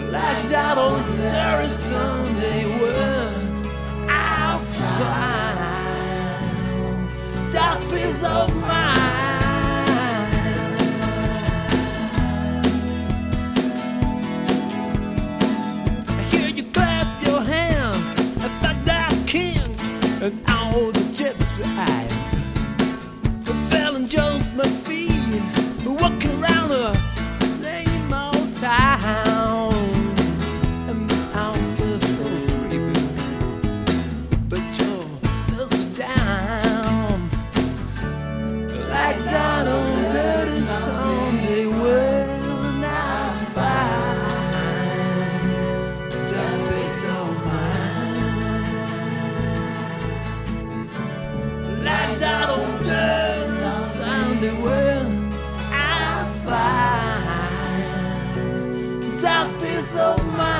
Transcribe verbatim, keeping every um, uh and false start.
like that old dirty Sunday world. I'll find that peace of mind. I hear you clap your hands at that king and all the gypsy eyes. The felon Joe's my feet, walking around the same old town. And I feel so free, but Joe feels so down, like that old dirty Sunday world. I find that peace of mind, like that old dirty Sunday world. I find that peace of mind.